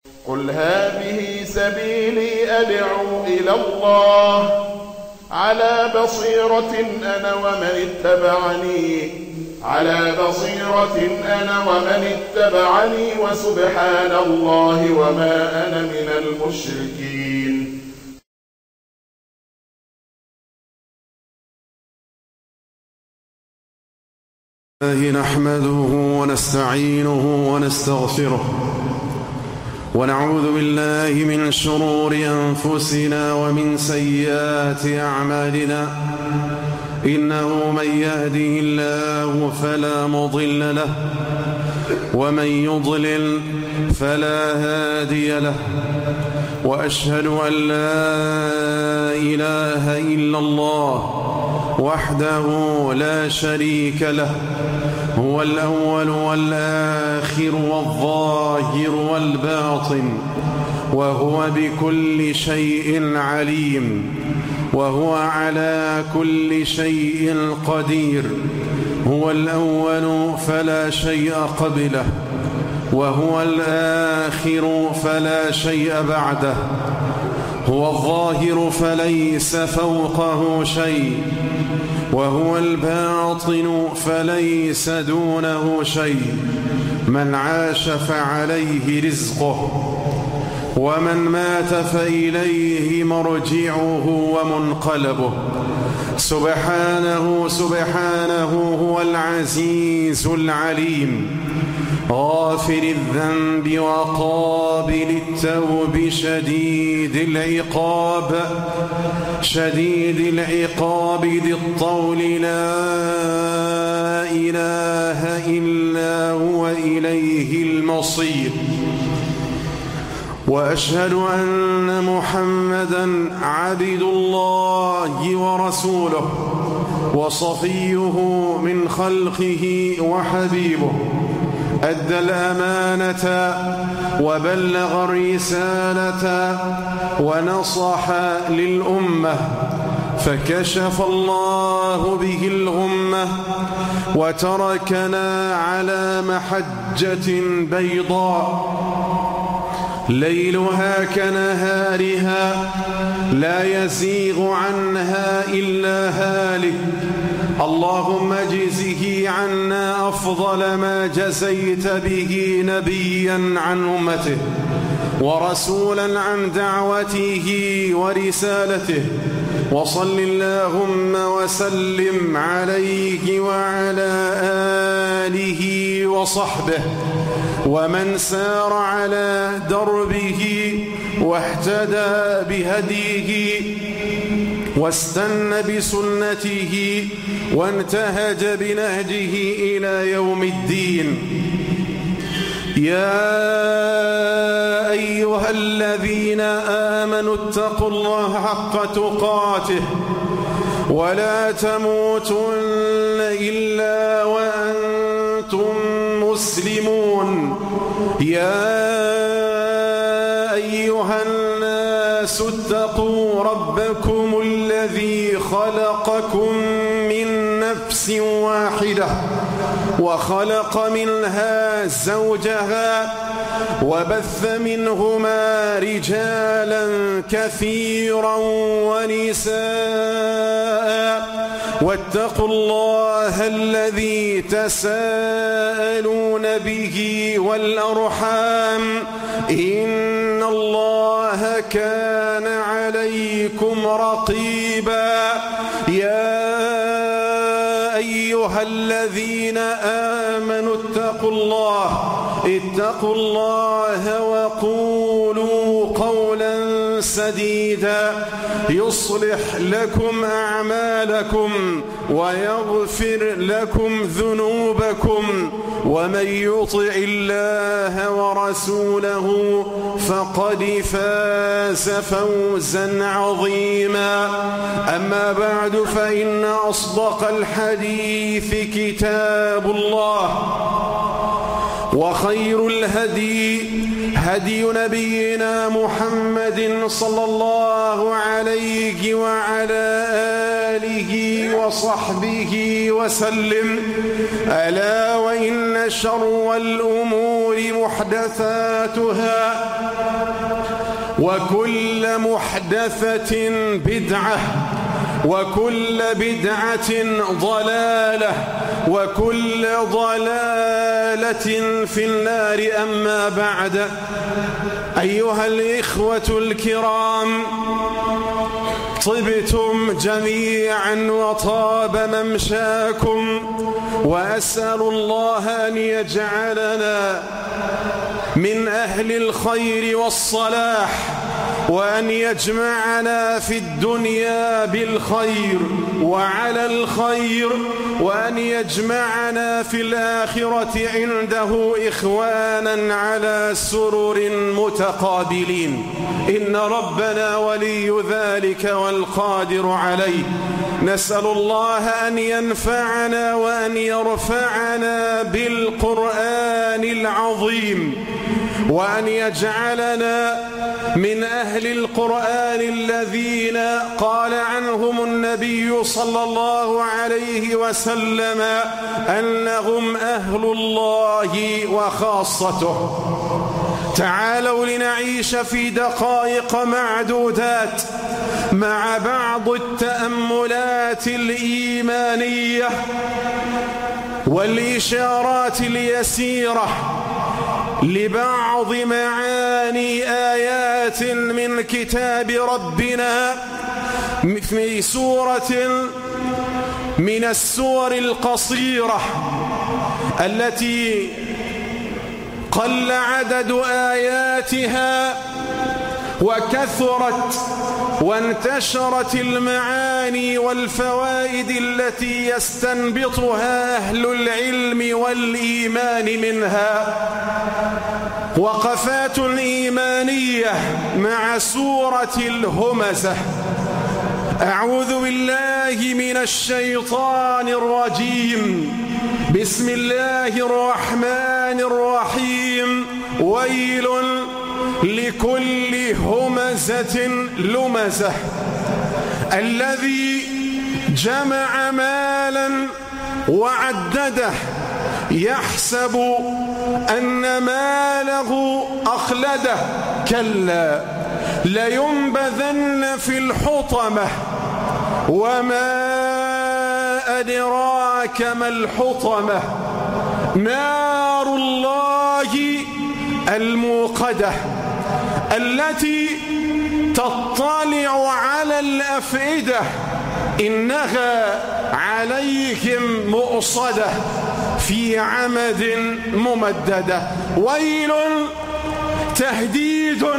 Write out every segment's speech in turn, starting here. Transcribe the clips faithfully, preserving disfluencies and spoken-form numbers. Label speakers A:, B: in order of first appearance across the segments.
A: قل هذه سبيلي أدعو إلى الله على بصيرة أنا ومن اتبعني على بصيرة أنا ومن اتبعني وسبحان الله وما أنا من المشركين.
B: نحمده ونستعينه ونستغفره ونعوذ بالله من شرور أنفسنا ومن سيئات أعمالنا. إنه من يهده الله فلا مضل له ومن يضلل فلا هادي له، وأشهد أن لا إله إلا الله وحده لا شريك له، هو الأول والآخر والظاهر والباطن، وهو بكل شيء عليم، وهو على كل شيء قدير. هو الأول فلا شيء قبله، وهو الآخر فلا شيء بعده، هو الظاهر فليس فوقه شيء، وهو الباطن فليس دونه شيء. من عاش فعليه رزقه، ومن مات فإليه مرجعه ومنقلبه. سبحانه سبحانه هو العزيز العليم، غافر الذنب وقابل التوب، شديد العقاب شديد العقاب ذي الطول، لا إله إلا هو إليه المصير. وأشهد أن محمدًا عبد الله ورسوله وصفيه من خلقه وحبيبه، أدى الأمانة وبلغ الرسالة ونصح للأمة، فكشف الله به الغمة وتركنا على محجة بيضاء ليلها كنهارها لا يزيغ عنها إلا هالك. اللهم اجزه عنا أفضل ما جزيت به نبيا عن أمته ورسولا عن دعوته ورسالته، وصل اللهم وسلم عليه وعلى آله وصحبه ومن سار على دربه واهتدى بهديه واستنى بسنته وانتهج بنهجه إلى يوم الدين. يا أيها الذين آمنوا اتقوا الله حق تقاته ولا تموتن إلا وأنتم مسلمون. يا أيها الناس اتقوا ربكم الذي خلقكم من نفس واحدة وخلق منها زوجها وبث منهما رجالا كثيرا ونساء، واتقوا الله الذي تساءلون به والأرحام، إن الله كان عليكم رقيبا. يا أيها الذين آمنوا اتقوا الله اتقوا الله وقولوا قولا سديدا يصلح لكم أعمالكم ويغفر لكم ذنوبكم، ومن يطع الله ورسوله فقد فاز فوزا عظيما. أما بعد، فإن أصدق الحديث كتاب الله، وخير الهدي هدي نبينا محمد صلى الله عليه وعلى آله وصحبه وسلم. ألا وإن شر الأمور محدثاتها وكل محدثة بدعة وكل بدعة ضلالة وكل ضلالة في النار. أما بعد، أيها الإخوة الكرام، طبتم جميعا وطاب ممشاكم، وأسأل الله أن يجعلنا من أهل الخير والصلاح، وأن يجمعنا في الدنيا بالخير وعلى الخير، وأن يجمعنا في الآخرة عنده إخوانا على سرر متقابلين، إن ربنا ولي ذلك والقادر عليه. نسأل الله أن ينفعنا وأن يرفعنا بالقرآن العظيم، وأن يجعلنا من أهل القرآن الذين قال عنهم النبي صلى الله عليه وسلم أنهم أهل الله وخاصته. تعالوا لنعيش في دقائق معدودات مع بعض التأملات الإيمانية والإشارات اليسيرة لبعض معاني آيات من كتاب ربنا في سورة من السور القصيرة التي قل عدد آياتها وكثرت وانتشرت المعاني والفوائد التي يستنبطها أهل العلم والإيمان منها. وقفات إيمانية مع سورة الهمزة. أعوذ بالله من الشيطان الرجيم. بسم الله الرحمن الرحيم. ويل لكل همزة لمزة الذي جمع مالا وعدده يحسب أن ماله أخلده كلا لينبذن في الحطمة وما أدراك ما الحطمة نار الله الموقدة التي تطلع على الأفئدة إنها عليهم مؤصدة في عمد ممددة. ويل تهديد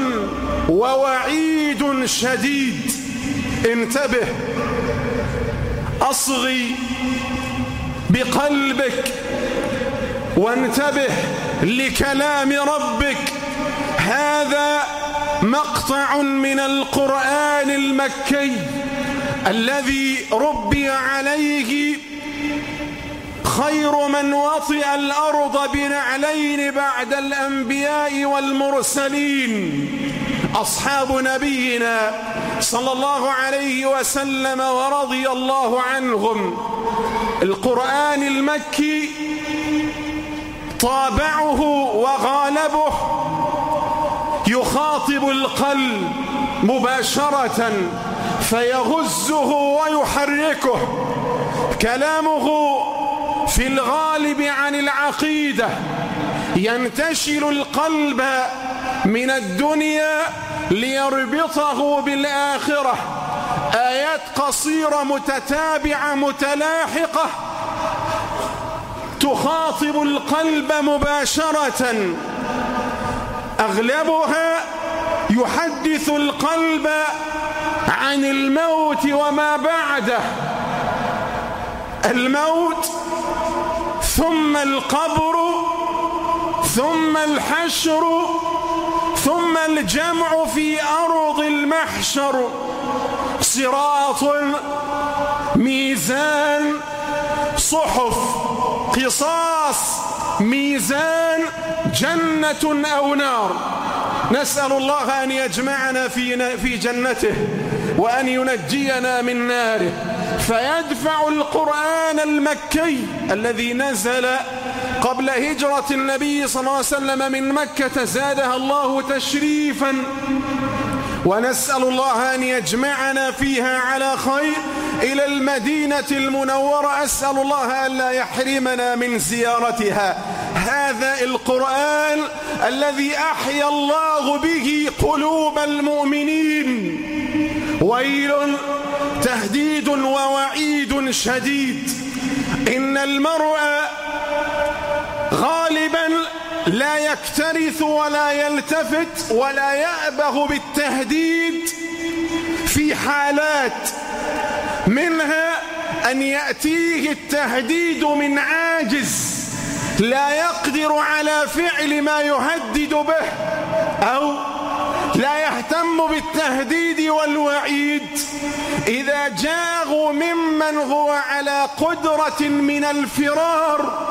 B: ووعيد شديد. انتبه، أصغي بقلبك وانتبه لكلام ربك. هذا مقطع من القرآن المكي الذي ربي عليه خير من وطئ الأرض بنعلين بعد الأنبياء والمرسلين، أصحاب نبينا صلى الله عليه وسلم ورضي الله عنهم. القرآن المكي طابعه وغالبه يخاطب القلب مباشرة فيغزه ويحركه. كلامه في الغالب عن العقيدة، ينتشل القلب من الدنيا ليربطه بالآخرة. آيات قصيرة متتابعة متلاحقة تخاطب القلب مباشرة، أغلبها يحدث القلب عن الموت وما بعده، الموت ثم القبر ثم الحشر ثم الجمع في أرض المحشر، صراط، ميزان، صحف، قصاص، ميزان، جنة أو نار. نسأل الله أن يجمعنا في في جنته وأن ينجينا من ناره. فيدفع القرآن المكي الذي نزل قبل هجرة النبي صلى الله عليه وسلم من مكة زادها الله تشريفا ونسأل الله أن يجمعنا فيها على خير إلى المدينة المنورة. أسأل الله أن لا يحرمنا من زيارتها. هذا القرآن الذي أحيا الله به قلوب المؤمنين. ويل، تهديد ووعيد شديد. إن المرء غالبا لا يكترث ولا يلتفت ولا يأبه بالتهديد في حالات، منها أن يأتيه التهديد من عاجز لا يقدر على فعل ما يهدد به، أو لا يهتم بالتهديد والوعيد إذا جاءوا ممن هو على قدرة من الفرار،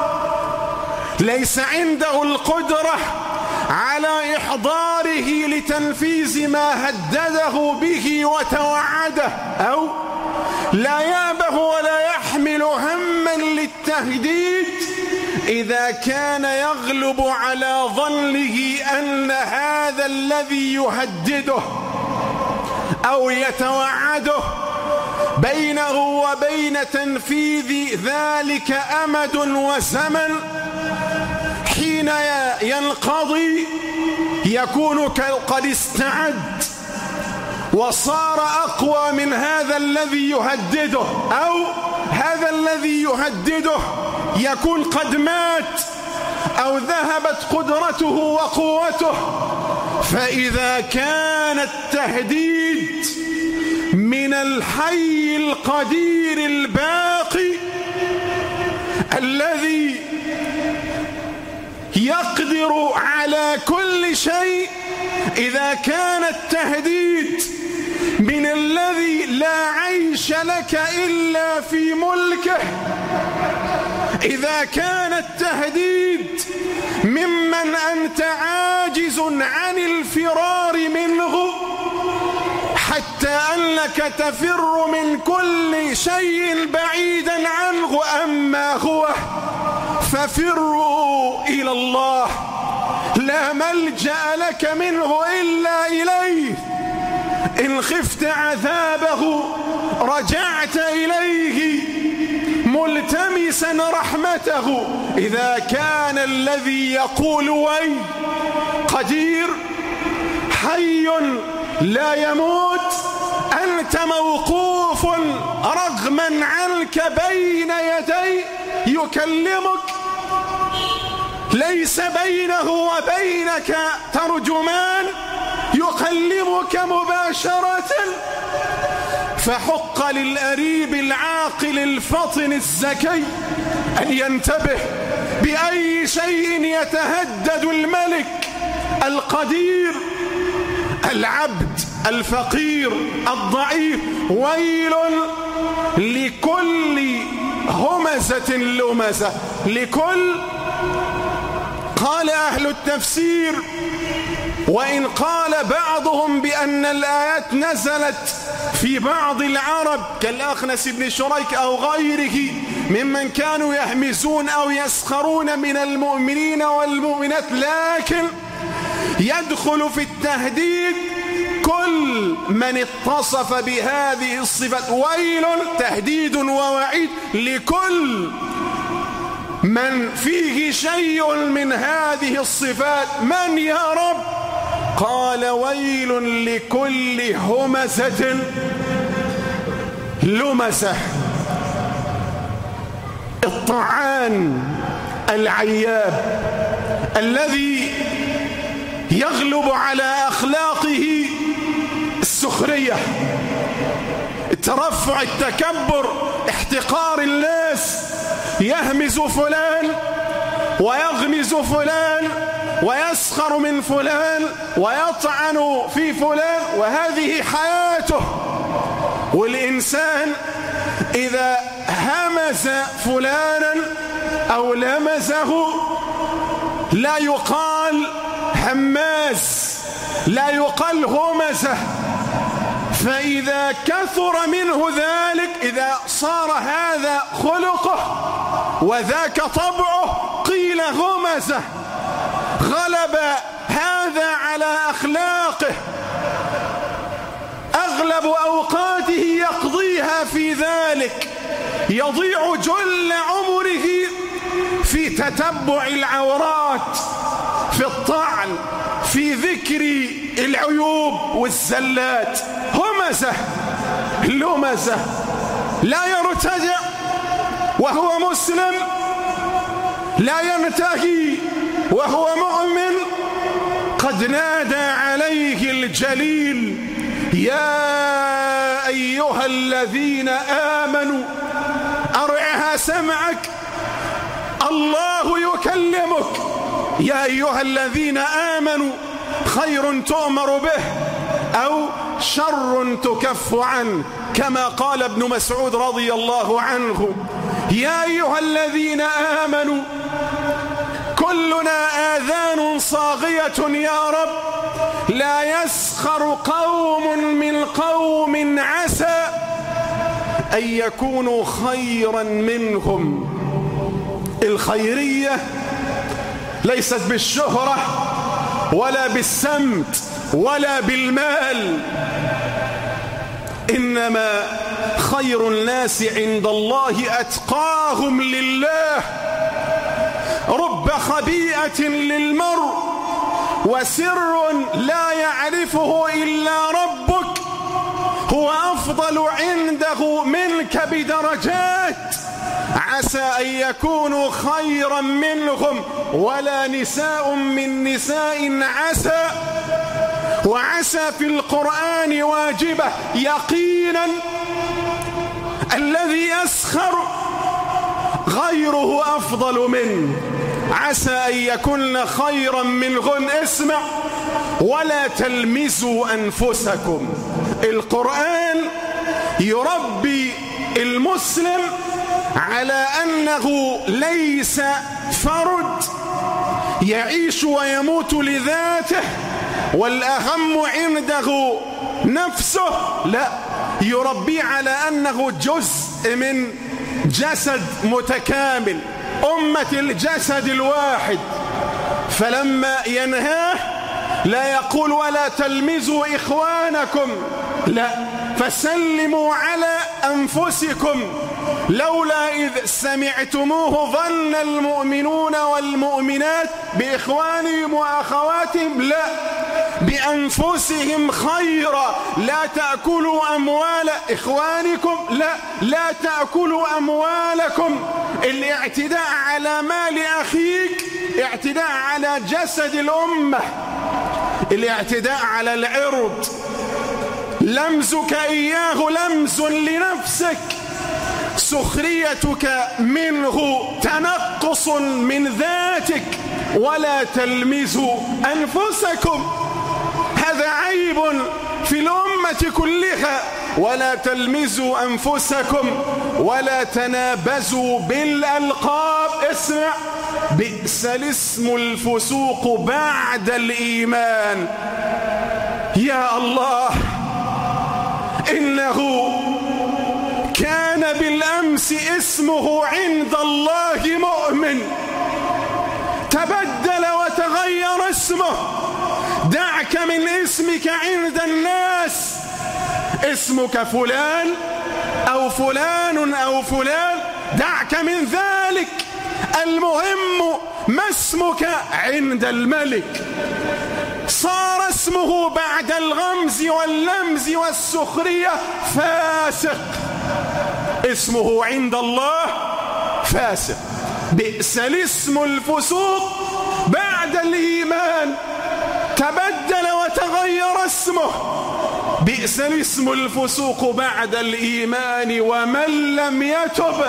B: ليس عنده القدرة على إحضاره لتنفيذ ما هدده به وتوعده، أو لا يأبه ولا يحمل هما للتهديد إذا كان يغلب على ظنه أن هذا الذي يهدده أو يتوعده بينه وبين تنفيذ ذلك أمد وزمن، حين ينقضي يكون قد استعد وصار أقوى من هذا الذي يهدده، أو هذا الذي يهدده يكون قد مات أو ذهبت قدرته وقوته. فإذا كان التهديد من الحي القدير الباقي الذي يقدر على كل شيء، إذا كان التهديد من الذي لا عيش لك إلا في ملكه، إذا كان التهديد ممن أنت عاجز عن الفرار منه حتى أنك تفر من كل شيء بعيدا عنه، أما هو ففروا إلى الله، لا ملجأ لك منه إلا إليه. إن خفت عذابه رجعت إليه ملتمسا رحمته. إذا كان الذي يقول وي قدير حي لا يموت، أنت موقوف رغما عنك بين يدي يكلمك، ليس بينه وبينك ترجمان يكلمك مباشرة. فحق للأريب العاقل الفطن الذكي أن ينتبه بأي شيء يتهدد الملك القدير العبد الفقير الضعيف. ويل لكل همزة لمزة، لكل. قال أهل التفسير، وإن قال بعضهم بأن الآيات نزلت في بعض العرب كالأخنس بن شريك أو غيره ممن كانوا يهمزون أو يسخرون من المؤمنين والمؤمنات، لكن يدخل في التهديد كل من اتصف بهذه الصفات. ويل، تهديد ووعيد لكل من فيه شيء من هذه الصفات. من يا رب؟ قال ويل لكل همزة لمزة. الطعان العياب الذي يغلب على أخلاقه السخرية، الترفع، التكبر، احتقار الناس. يهمز فلان ويغمز فلان ويسخر من فلان ويطعن في فلان، وهذه حياته. والإنسان إذا همز فلانا أو لمزه لا يقال هماز، لا يقال همزه. فإذا كثر منه ذلك، إذا صار هذا خلقه وذاك طبعه، قيل همزه. غلب هذا على أخلاقه أغلب أوقاته يقضيها في ذلك، يضيع جل عمره في تتبع العورات، في الطعن، في ذكر العيوب والزلات. همزة لمزة، لا يرتجع وهو مسلم، لا ينتهي وهو مؤمن. قد نادى عليه الجليل: يا أيها الذين آمنوا، أرعها سمعك، الله يكلمك. يا أيها الذين آمنوا، خير تؤمر به أو شر تكف عنه، كما قال ابن مسعود رضي الله عنه: يا أيها الذين آمنوا، كلنا آذان صاغية يا رب، لا يسخر قوم من قوم عسى أن يكونوا خيرا منهم. الخيرية ليست بالشهرة ولا بالسمت ولا بالمال، إنما خير الناس عند الله أتقاهم لله. رب خبيئة للمرء وسر لا يعرفه إلا ربك هو أفضل عنده منك بدرجات، عسى أن يكونوا خيرا منهم، ولا نساء من نساء عسى. وعسى في القرآن واجبة يقينا، الذي يسخر غيره أفضل منه، عسى أن يكون خيرا منهن. اسمع: ولا تلمزوا أنفسكم. القرآن يربي المسلم على أنه ليس فرد يعيش ويموت لذاته والأهم عنده نفسه، لا، يربي على أنه جزء من جسد متكامل، أمة الجسد الواحد. فلما ينهاه لا يقول ولا تلمزوا إخوانكم، لا، فسلموا على أنفسكم. لولا إذ سمعتموه ظن المؤمنون والمؤمنات بإخوانهم وأخواتهم، لا، بأنفسهم خيرا. لا تأكلوا أموال إخوانكم، لا، لا تأكلوا أموالكم. الاعتداء على مال أخيك اعتداء على جسد الأمة، الاعتداء على العرض. لمزك إياه لمز لنفسك، سخريتك منه تنقص من ذاتك. ولا تلمزوا أنفسكم، هذا عيب في الأمة كلها. ولا تلمزوا أنفسكم ولا تنابزوا بالألقاب. اسمع: بئس الاسم الفسوق بعد الإيمان. يا الله، إنه كان بالأمس اسمه عند الله مؤمن، تبدل وتغير اسمه. دعك من اسمك عند الناس، اسمك فلان أو فلان أو فلان، دعك من ذلك. المهم ما اسمك عند الملك. صار اسمه بعد الغمز واللمز والسخرية فاسق، اسمه عند الله فاسق. بئس الاسم الفسوق بعد الإيمان، تبدل وتغير اسمه. بئس الاسم الفسوق بعد الإيمان، ومن لم يتب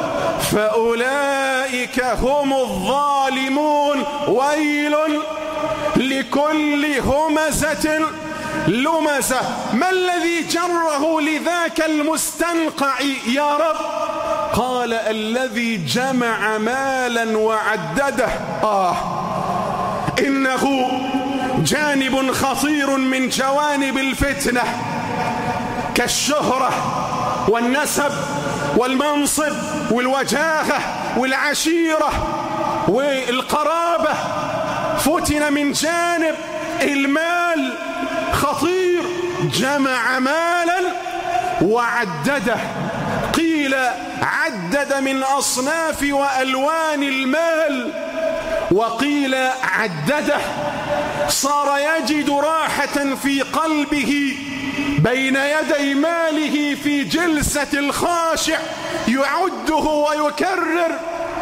B: فأولئك هم الظالمون. ويل لكل همزة لمزة. ما الذي جره لذاك المستنقع يا رب؟ قال: الذي جمع مالا وعدده. آه، إنه جانب خطير من جوانب الفتنة، كالشهرة والنسب والمنصب والوجاهة والعشيرة والقرابة. فتن من جانب المال خطير، جمع مالا وعدده. قيل عدد من أصناف وألوان المال، وقيل عدده صار يجد راحة في قلبه بين يدي ماله في جلسة الخاشع يعده ويكرر.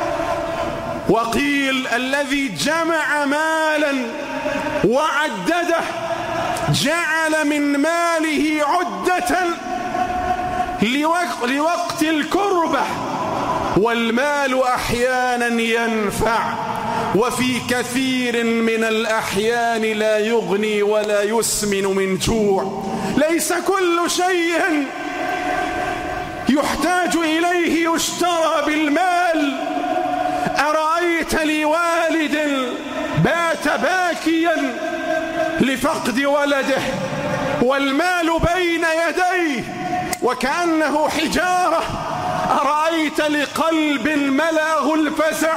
B: وقيل الذي جمع مالا وعدده جعل من ماله عدة لوقت الكربة. والمال أحيانا ينفع، وفي كثير من الأحيان لا يغني ولا يسمن من جوع. ليس كل شيء يحتاج إليه يشترى بالمال. أرأيت لوالد بات باكيا لفقد ولده والمال بين يديه وكأنه حجارة، أرأيت لقلب ملأه الفزع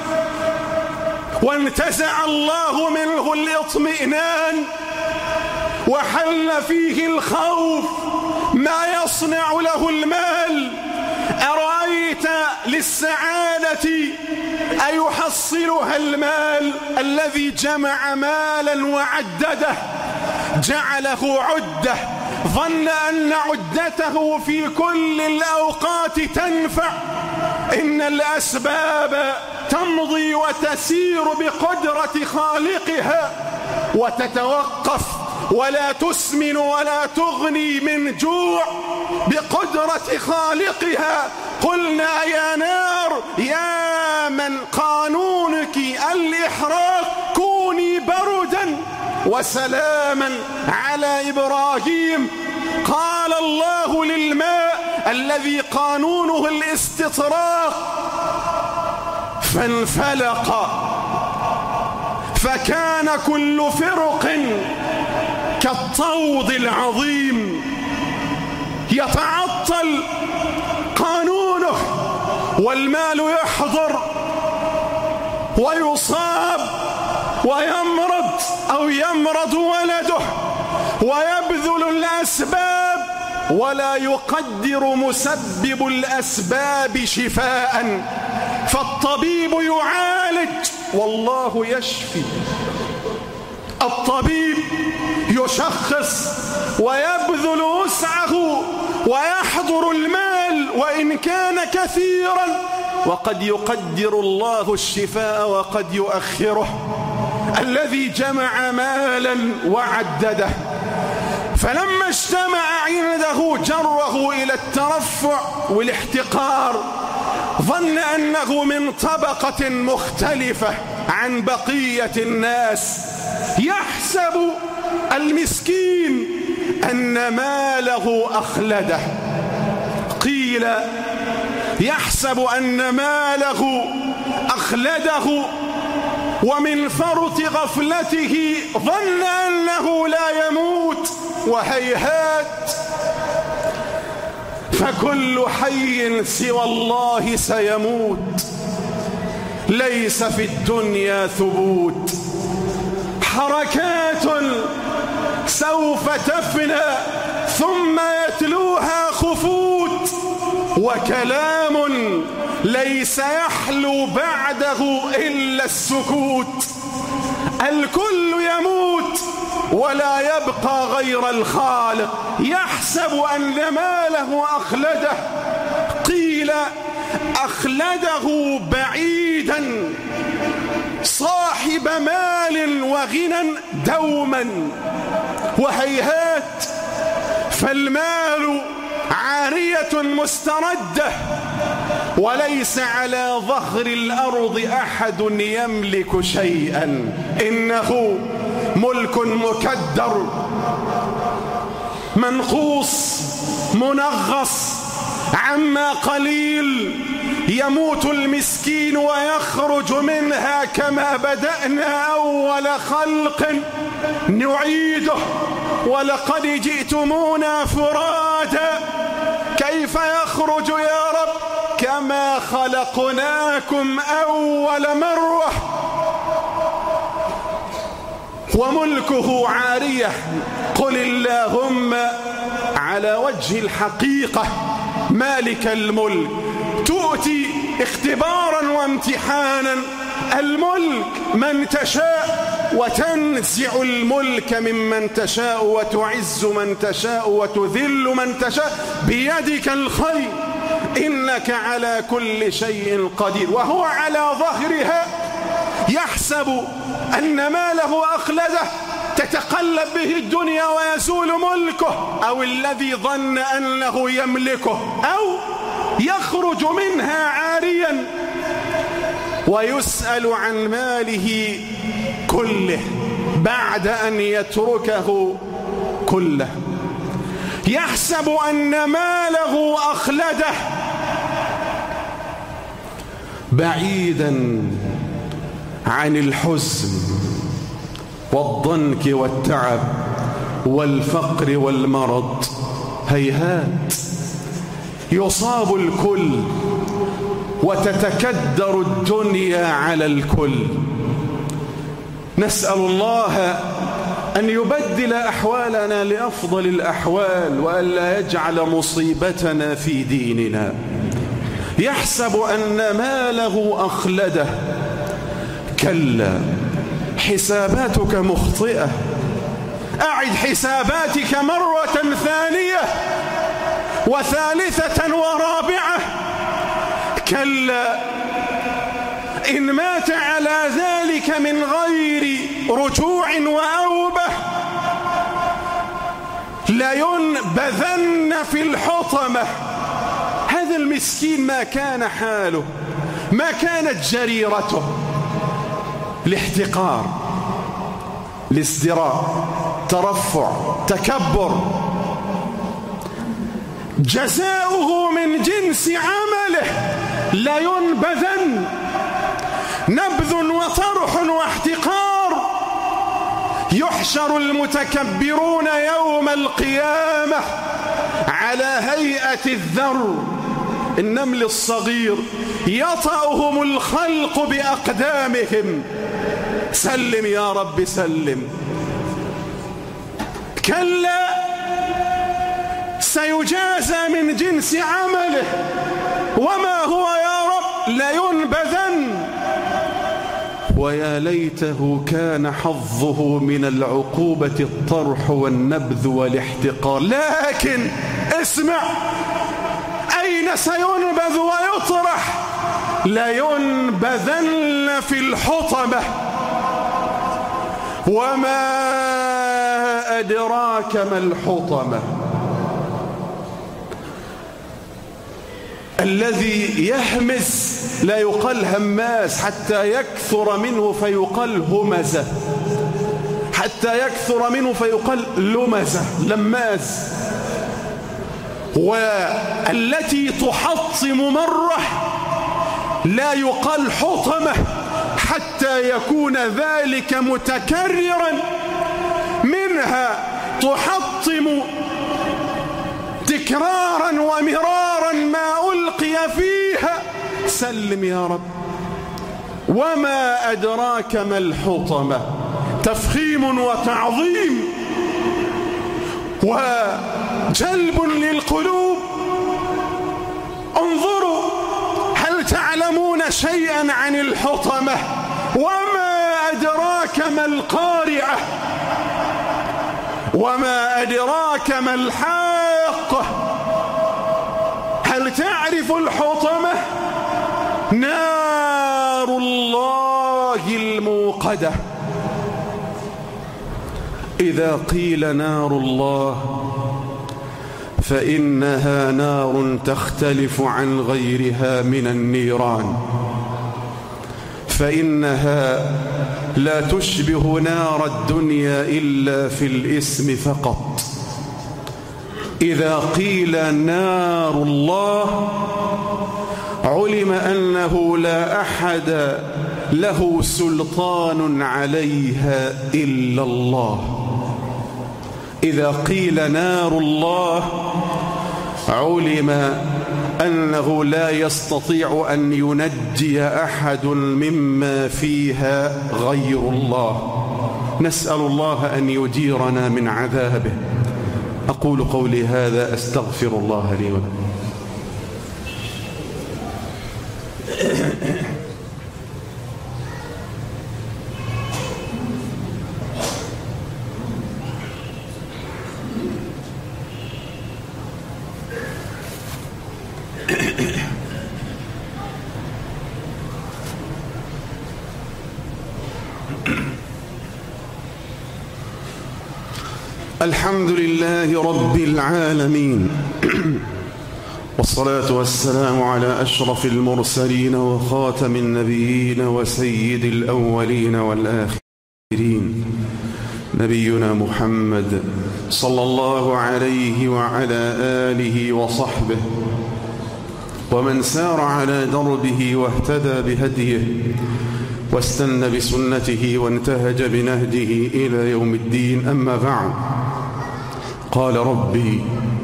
B: وانتزع الله منه الاطمئنان وحل فيه الخوف ما يصنع له المال؟ أرأيت للسعادة أيحصلها المال؟ الذي جمع مالا وعدده جعله عدة، ظن أن عدته في كل الأوقات تنفع. إن الأسباب تمضي وتسير بقدرة خالقها وتتوقف، ولا تسمن ولا تغني من جوع بقدرة خالقها. قلنا يا نار يا من قانونك الإحراق كوني بردا وسلاما على إبراهيم. قال الله للماء الذي قانونه الاستطراق فانفلق فكان كل فرق كالطود العظيم. يتعطل قانونه والمال يحضر ويصاب ويمرض أو يمرض ولده ويبذل الأسباب ولا يقدر مسبب الأسباب شفاء. فالطبيب يعالج والله يشفي. الطبيب يشخص ويبذل وسعه ويحضر المال وإن كان كثيرا، وقد يقدر الله الشفاء وقد يؤخره. الذي جمع مالا وعدده فلما اجتمع عنده جره إلى الترفع والاحتقار، ظن أنه من طبقة مختلفة عن بقية الناس. يحسب المسكين أن ماله أخلده. قيل يحسب أن ماله أخلده ومن فرط غفلته ظن أنه لا يموت، وهيهات. فكل حي سوى الله سيموت، ليس في الدنيا ثبوت. حركات سوف تفنى ثم يتلوها خفوت، وكلام ليس يحلو بعده إلا السكوت. الكل يموت ولا يبقى غير الخالق. يحسب أن ماله أخلده. قيل أخلده بعيدا صاحب مال وغنى دوما، وهيهات. فالمال عارية مستردة وليس على ظهر الأرض أحد يملك شيئا، إنه ملك مكدر منقوص منغص عما قليل. يموت المسكين ويخرج منها كما بدأنا أول خلق نعيده، ولقد جئتمونا فرادا كيف يخرج يا رب؟ كما خلقناكم أول مرة. وملكه عارية. قل اللهم على وجه الحقيقة مالك الملك، تؤتي اختبارا وامتحانا الملك من تشاء، وتنزع الملك ممن تشاء، وتعز من تشاء وتذل من تشاء، بيدك الخير إنك على كل شيء قدير. وهو على ظهرها يحسب أن ماله أخلده تتقلب به الدنيا ويزول ملكه، أو الذي ظن أنه يملكه، أو يخرج منها عاريا ويسأل عن ماله كله بعد أن يتركه كله. يحسب أن ماله أخلده، بعيدا عن الحزن والضنك والتعب والفقر والمرض. هيهات، يصاب الكل وتتكدر الدنيا على الكل. نسأل الله أن يبدل أحوالنا لأفضل الأحوال، وأن لا يجعل مصيبتنا في ديننا. يحسب أن ماله أخلده، كلا حساباتك مخطئة، أعد حساباتك مرة ثانية وثالثة ورابعة. كلا إن مات على ذلك من غير رجوع وأوبة لينبذن في الحطمة. هذا المسكين ما كان حاله، ما كانت جريرته، الاحتقار، الازدراء، ترفع، تكبر. جزاؤه من جنس عمله، لينبذن، نبذ وطرح واحتقار. يحشر المتكبرون يوم القيامة على هيئة الذر، النمل الصغير، يطأهم الخلق بأقدامهم. سلم يا رب سلم. كلا سيجازى من جنس عمله، وما هو يا رب؟ لينبذن. ويا ليته كان حظه من العقوبة الطرح والنبذ والاحتقار. لكن اسمع، أين سينبذ ويطرح؟ لينبذن في الحطمة. وما أدراك ما الحطمة؟ الذي يهمز، لا يقال هماس حتى يكثر منه فيقال همزة، حتى يكثر منه فيقال لمزة، لماز. والتي تحطم مرة لا يقال حطمة حتى يكون ذلك متكررا. منها تحطم تكرارا ومرارا ما ألقي فيها. سلم يا رب. وما أدراك ما الحطمة؟ تفخيم وتعظيم وجلب للقلوب. انظروا، هل تعلمون شيئا عن الحطمة؟ وما أدراك ما القارعة؟ وما أدراك ما الحاقة؟ هل تعرف الحطمة؟ نار الله الموقدة. إذا قيل نار الله فإنها نار تختلف عن غيرها من النيران، فإنها لا تشبه نار الدنيا إلا في الاسم فقط. إذا قيل نار الله علم أنه لا أحد له سلطان عليها إلا الله. إذا قيل نار الله علم أنه لا يستطيع أن ينجي أحد مما فيها غير الله. نسأل الله أن يجيرنا من عذابه. أقول قولي هذا، أستغفر الله لي ولكم. الحمد لله رب العالمين، والصلاة والسلام على أشرف المرسلين وخاتم النبيين وسيد الأولين والآخرين، نبينا محمد صلى الله عليه وعلى آله وصحبه ومن سار على دربه واهتدى بهديه واستنى بسنته وانتهج بنهجه إلى يوم الدين. أما بعد، قال ربي: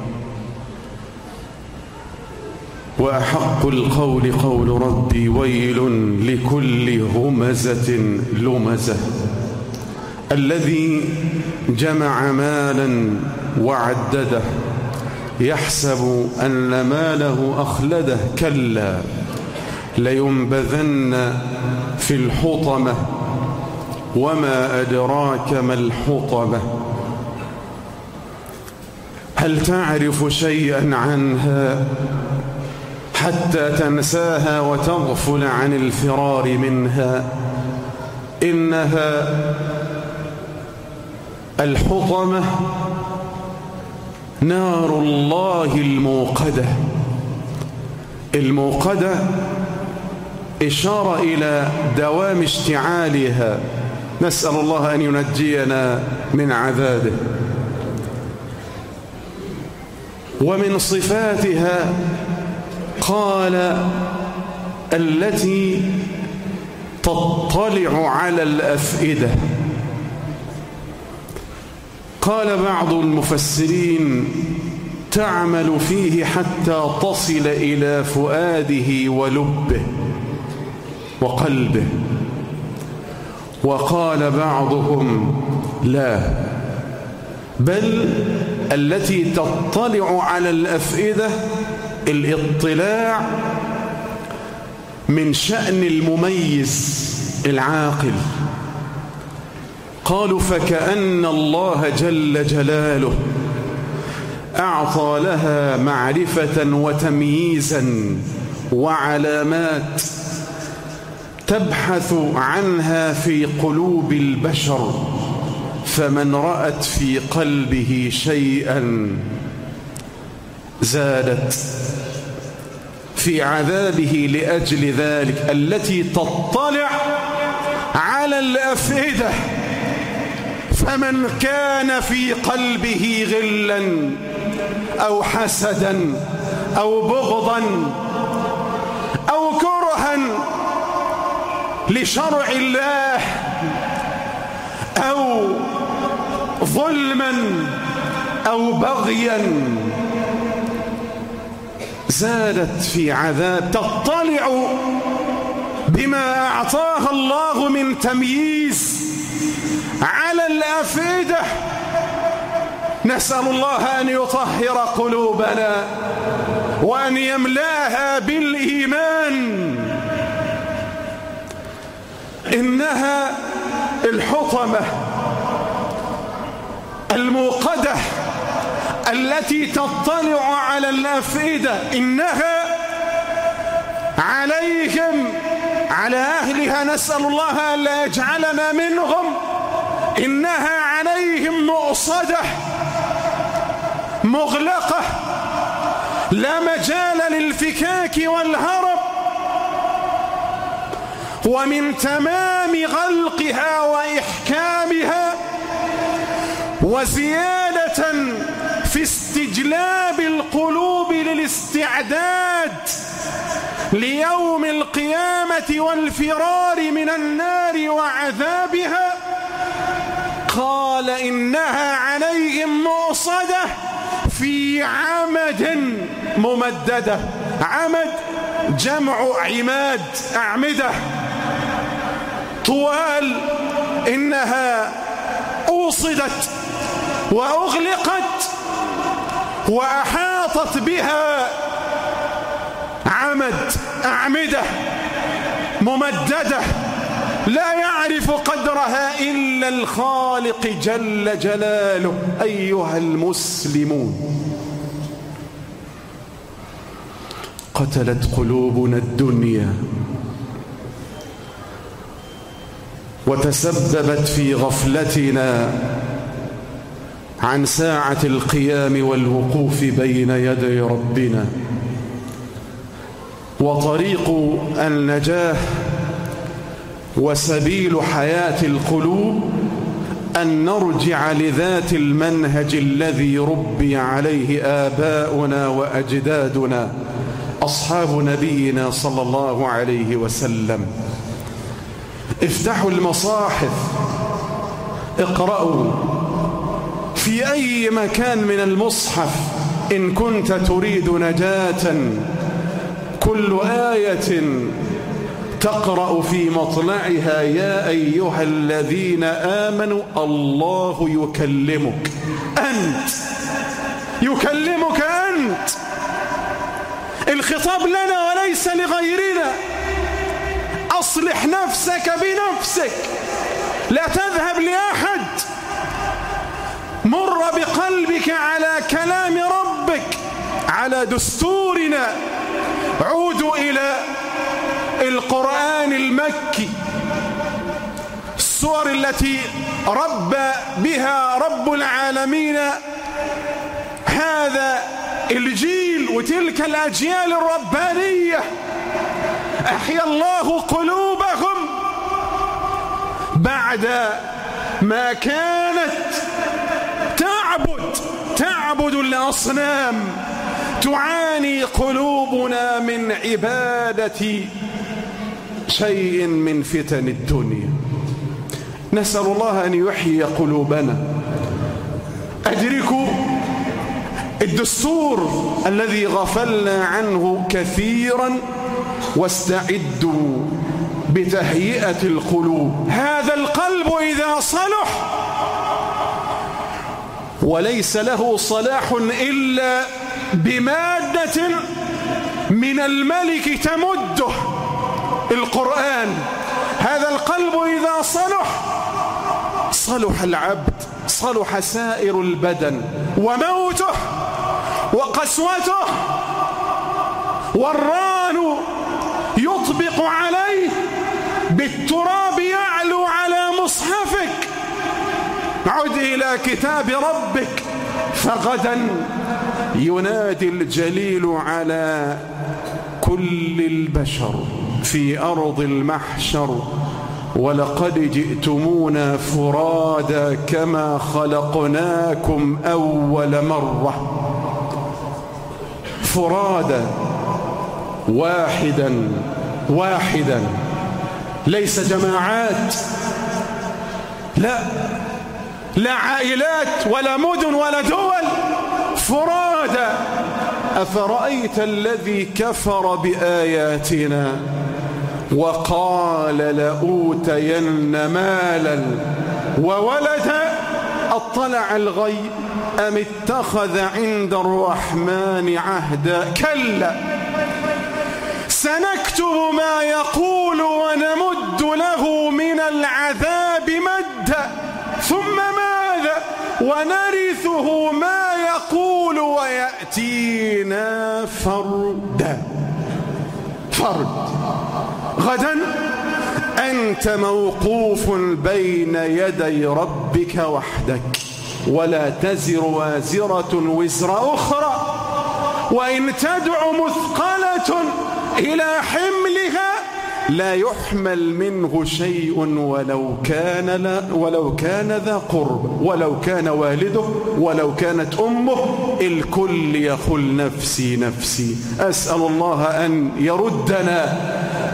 B: وأحق القول قول ربي ويل لكل همزة لمزة الذي جمع مالا وعدده يحسب أن ماله أخلده كلا لينبذن في الحطمة وما أدراك ما الحطمة هل تعرف شيئا عنها حتى تنساها وتغفل عن الفرار منها؟ إنها الحطمة نار الله الموقدة. الموقدة إشارة إلى دوام اشتعالها، نسأل الله أن ينجينا من عذابه. ومن صفاتها قال: التي تطلع على الأفئدة. قال بعض المفسرين: تعمل فيه حتى تصل إلى فؤاده ولبه وقلبه. وقال بعضهم: لا، بل التي تطلع على الأفئدة الاطلاع من شأن المميز العاقل. قالوا: فكأن الله جل جلاله أعطى لها معرفة وتمييزا وعلامات تبحث عنها في قلوب البشر، فمن رأت في قلبه شيئا زادت في عذابه لأجل ذلك. التي تطلع على الأفئدة، فمن كان في قلبه غلا أو حسدا أو بغضا أو كرها لشرع الله أو ظلما أو بغيا، زادت في عذاب. تطلع بما أعطاها الله من تمييز على الأفئدة. نسأل الله أن يطهر قلوبنا وأن يملاها بالإيمان. إنها الحطمة الموقدة التي تطلع على الأفئدة. إنها عليهم، على أهلها، نسأل الله أن لا يجعلنا منهم. إنها عليهم مؤصدة مغلقة، لا مجال للفكاك والهرب. ومن تمام غلقها وإحكامها وزيادة في استجلاب القلوب للاستعداد ليوم القيامة والفرار من النار وعذابها، قال: إنها عليهم مؤصدة في عمد ممددة. عمد جمع عماد، أعمدة طوال إنها أوصدت وأغلقت وأحاطت بها عمد، أعمدة ممددة لا يعرف قدرها إلا الخالق جل جلاله. أيها المسلمون، قتلت قلوبنا الدنيا وتسببت في غفلتنا عن ساعة القيام والوقوف بين يدي ربنا. وطريق النجاة وسبيل حياة القلوب أن نرجع لذات المنهج الذي ربي عليه آباؤنا وأجدادنا أصحاب نبينا صلى الله عليه وسلم. افتحوا المصاحف، اقرأوا في أي مكان من المصحف إن كنت تريد نجاة. كل آية تقرأ في مطلعها يا أيها الذين آمنوا الله يكلمك أنت، يكلمك أنت. الخطاب لنا وليس لغيرنا. أصلح نفسك بنفسك، لا تذهب لأحد. مر بقلبك على كلام ربك، على دستورنا. عودوا إلى القرآن المكي، السور التي ربى بها رب العالمين هذا الجيل وتلك الأجيال الربانية. أحيا الله قلوبهم بعد ما كانت تعبد تعبد الأصنام. تعاني قلوبنا من عبادة شيء من فتن الدنيا. نسأل الله أن يحيي قلوبنا. أدركوا الدستور الذي غفلنا عنه كثيرا، واستعدوا بتهيئة القلوب. هذا القلب إذا صلح، وليس له صلاح إلا بمادة من الملك تمده، القرآن. هذا القلب إذا صلح صلح العبد، صلح سائر البدن. وموته وقسوته والران يطبق عليه بالتراب يعلو على مصحفك. عد إلى كتاب ربك، فغدا ينادي الجليل على كل البشر في أرض المحشر: ولقد جئتمونا فرادا كما خلقناكم أول مرة. فرادا، واحدا واحدا، ليس جماعات، لا لا عائلات ولا مدن ولا دول، فرادا. أفرأيت الذي كفر بآياتنا وقال لأوتين مالا وولدا أطلع الغيب أم اتخذ عند الرحمن عهدا. كلا، سنكتب ما يقول ونمد له من العذاب مدا، ثم ماذا؟ ونرثه ما يقول ويأتينا فردا. فرد. غدا أنت موقوف بين يدي ربك وحدك، ولا تزر وازرة وزر أخرى، وإن تدع مثقلة إلى حملها لا يحمل منه شيء ولو كان لا ولو كان ذا قرب، ولو كان والده، ولو كانت أمه، الكل يقول نفسي نفسي. أسأل الله أن يردنا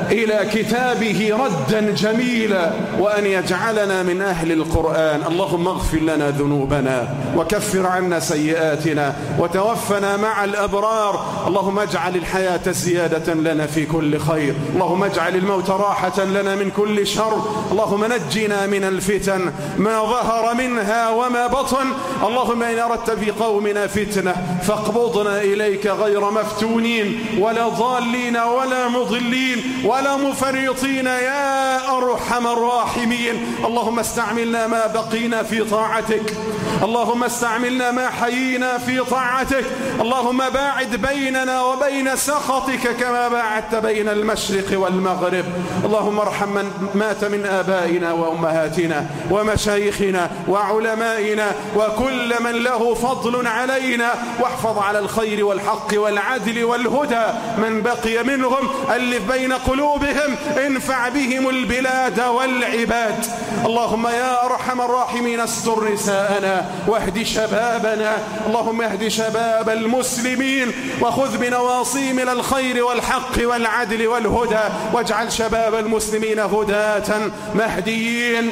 B: إلى كتابه ردا جميلا، وأن يجعلنا من أهل القرآن. اللهم اغفر لنا ذنوبنا وكفر عنا سيئاتنا وتوفنا مع الأبرار. اللهم اجعل الحياة زيادة لنا في كل خير، اللهم اجعل الموت راحة لنا من كل شر. اللهم نجنا من الفتن ما ظهر منها وما بطن. اللهم إن أردت في قومنا فتنة فاقبضنا إليك غير مفتونين ولا ضالين ولا مضلين ولا مفرطين يا أرحم الراحمين. اللهم استعملنا ما بقينا في طاعتك، اللهم استعملنا ما حيينا في طاعتك. اللهم باعد بيننا وبين سخطك كما باعدت بين المشرق والمغرب. اللهم ارحم من مات من آبائنا وأمهاتنا ومشايخنا وعلمائنا وكل من له فضل علينا، واحفظ على الخير والحق والعدل والهدى من بقي منهم، ألف بين قلوبهم، انفع بهم البلاد والعباد. اللهم يا أرحم الراحمين استر نساءنا واهد شبابنا. اللهم اهد شباب المسلمين وخذ بنواصيهم إلى الخير والحق والعدل والهدى، واجعل شباب المسلمين هداة مهديين.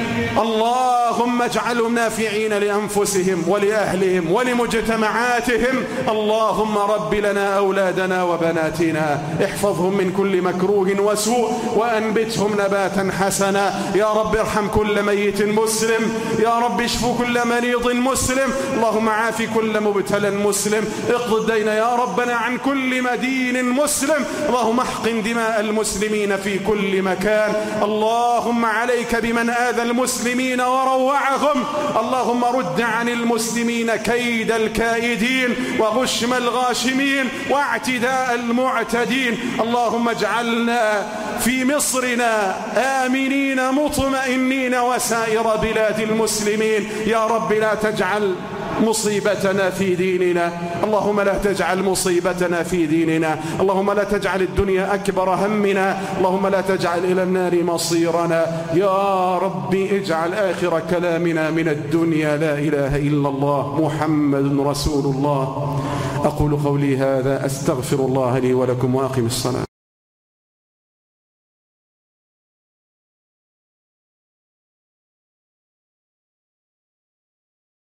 B: اللهم اجعلهم نافعين لأنفسهم ولأهلهم ولمجتمعاتهم. اللهم رب لنا أولادنا وبناتنا، احفظهم من كل مكروه وسوء وأنبتهم نباتا حسنا. يا رب ارحم كل ميت مسلم، يا رب اشف كل مريض مسلم. اللهم عافي كل مبتلى مسلم، اقض الدين يا ربنا عن كل مدين مسلم. اللهم احقن دماء المسلمين في كل مكان. اللهم عليك بمن آذى المسلمين وروعهم. اللهم رد عن المسلمين كيد الكائدين وغشم الغاشمين واعتداء المعتدين. اللهم اجعلنا في مصرنا آمنين مطمئنين وسائر بلاد المسلمين. يا رب لا تجعل مصيبتنا في ديننا، اللهم لا تجعل مصيبتنا في ديننا. اللهم لا تجعل الدنيا أكبر همنا، اللهم لا تجعل إلى النار مصيرنا. يا رب اجعل آخر كلامنا من الدنيا لا إله إلا الله محمد رسول الله. أقول قولي هذا، أستغفر الله لي ولكم وأقم الصلاة.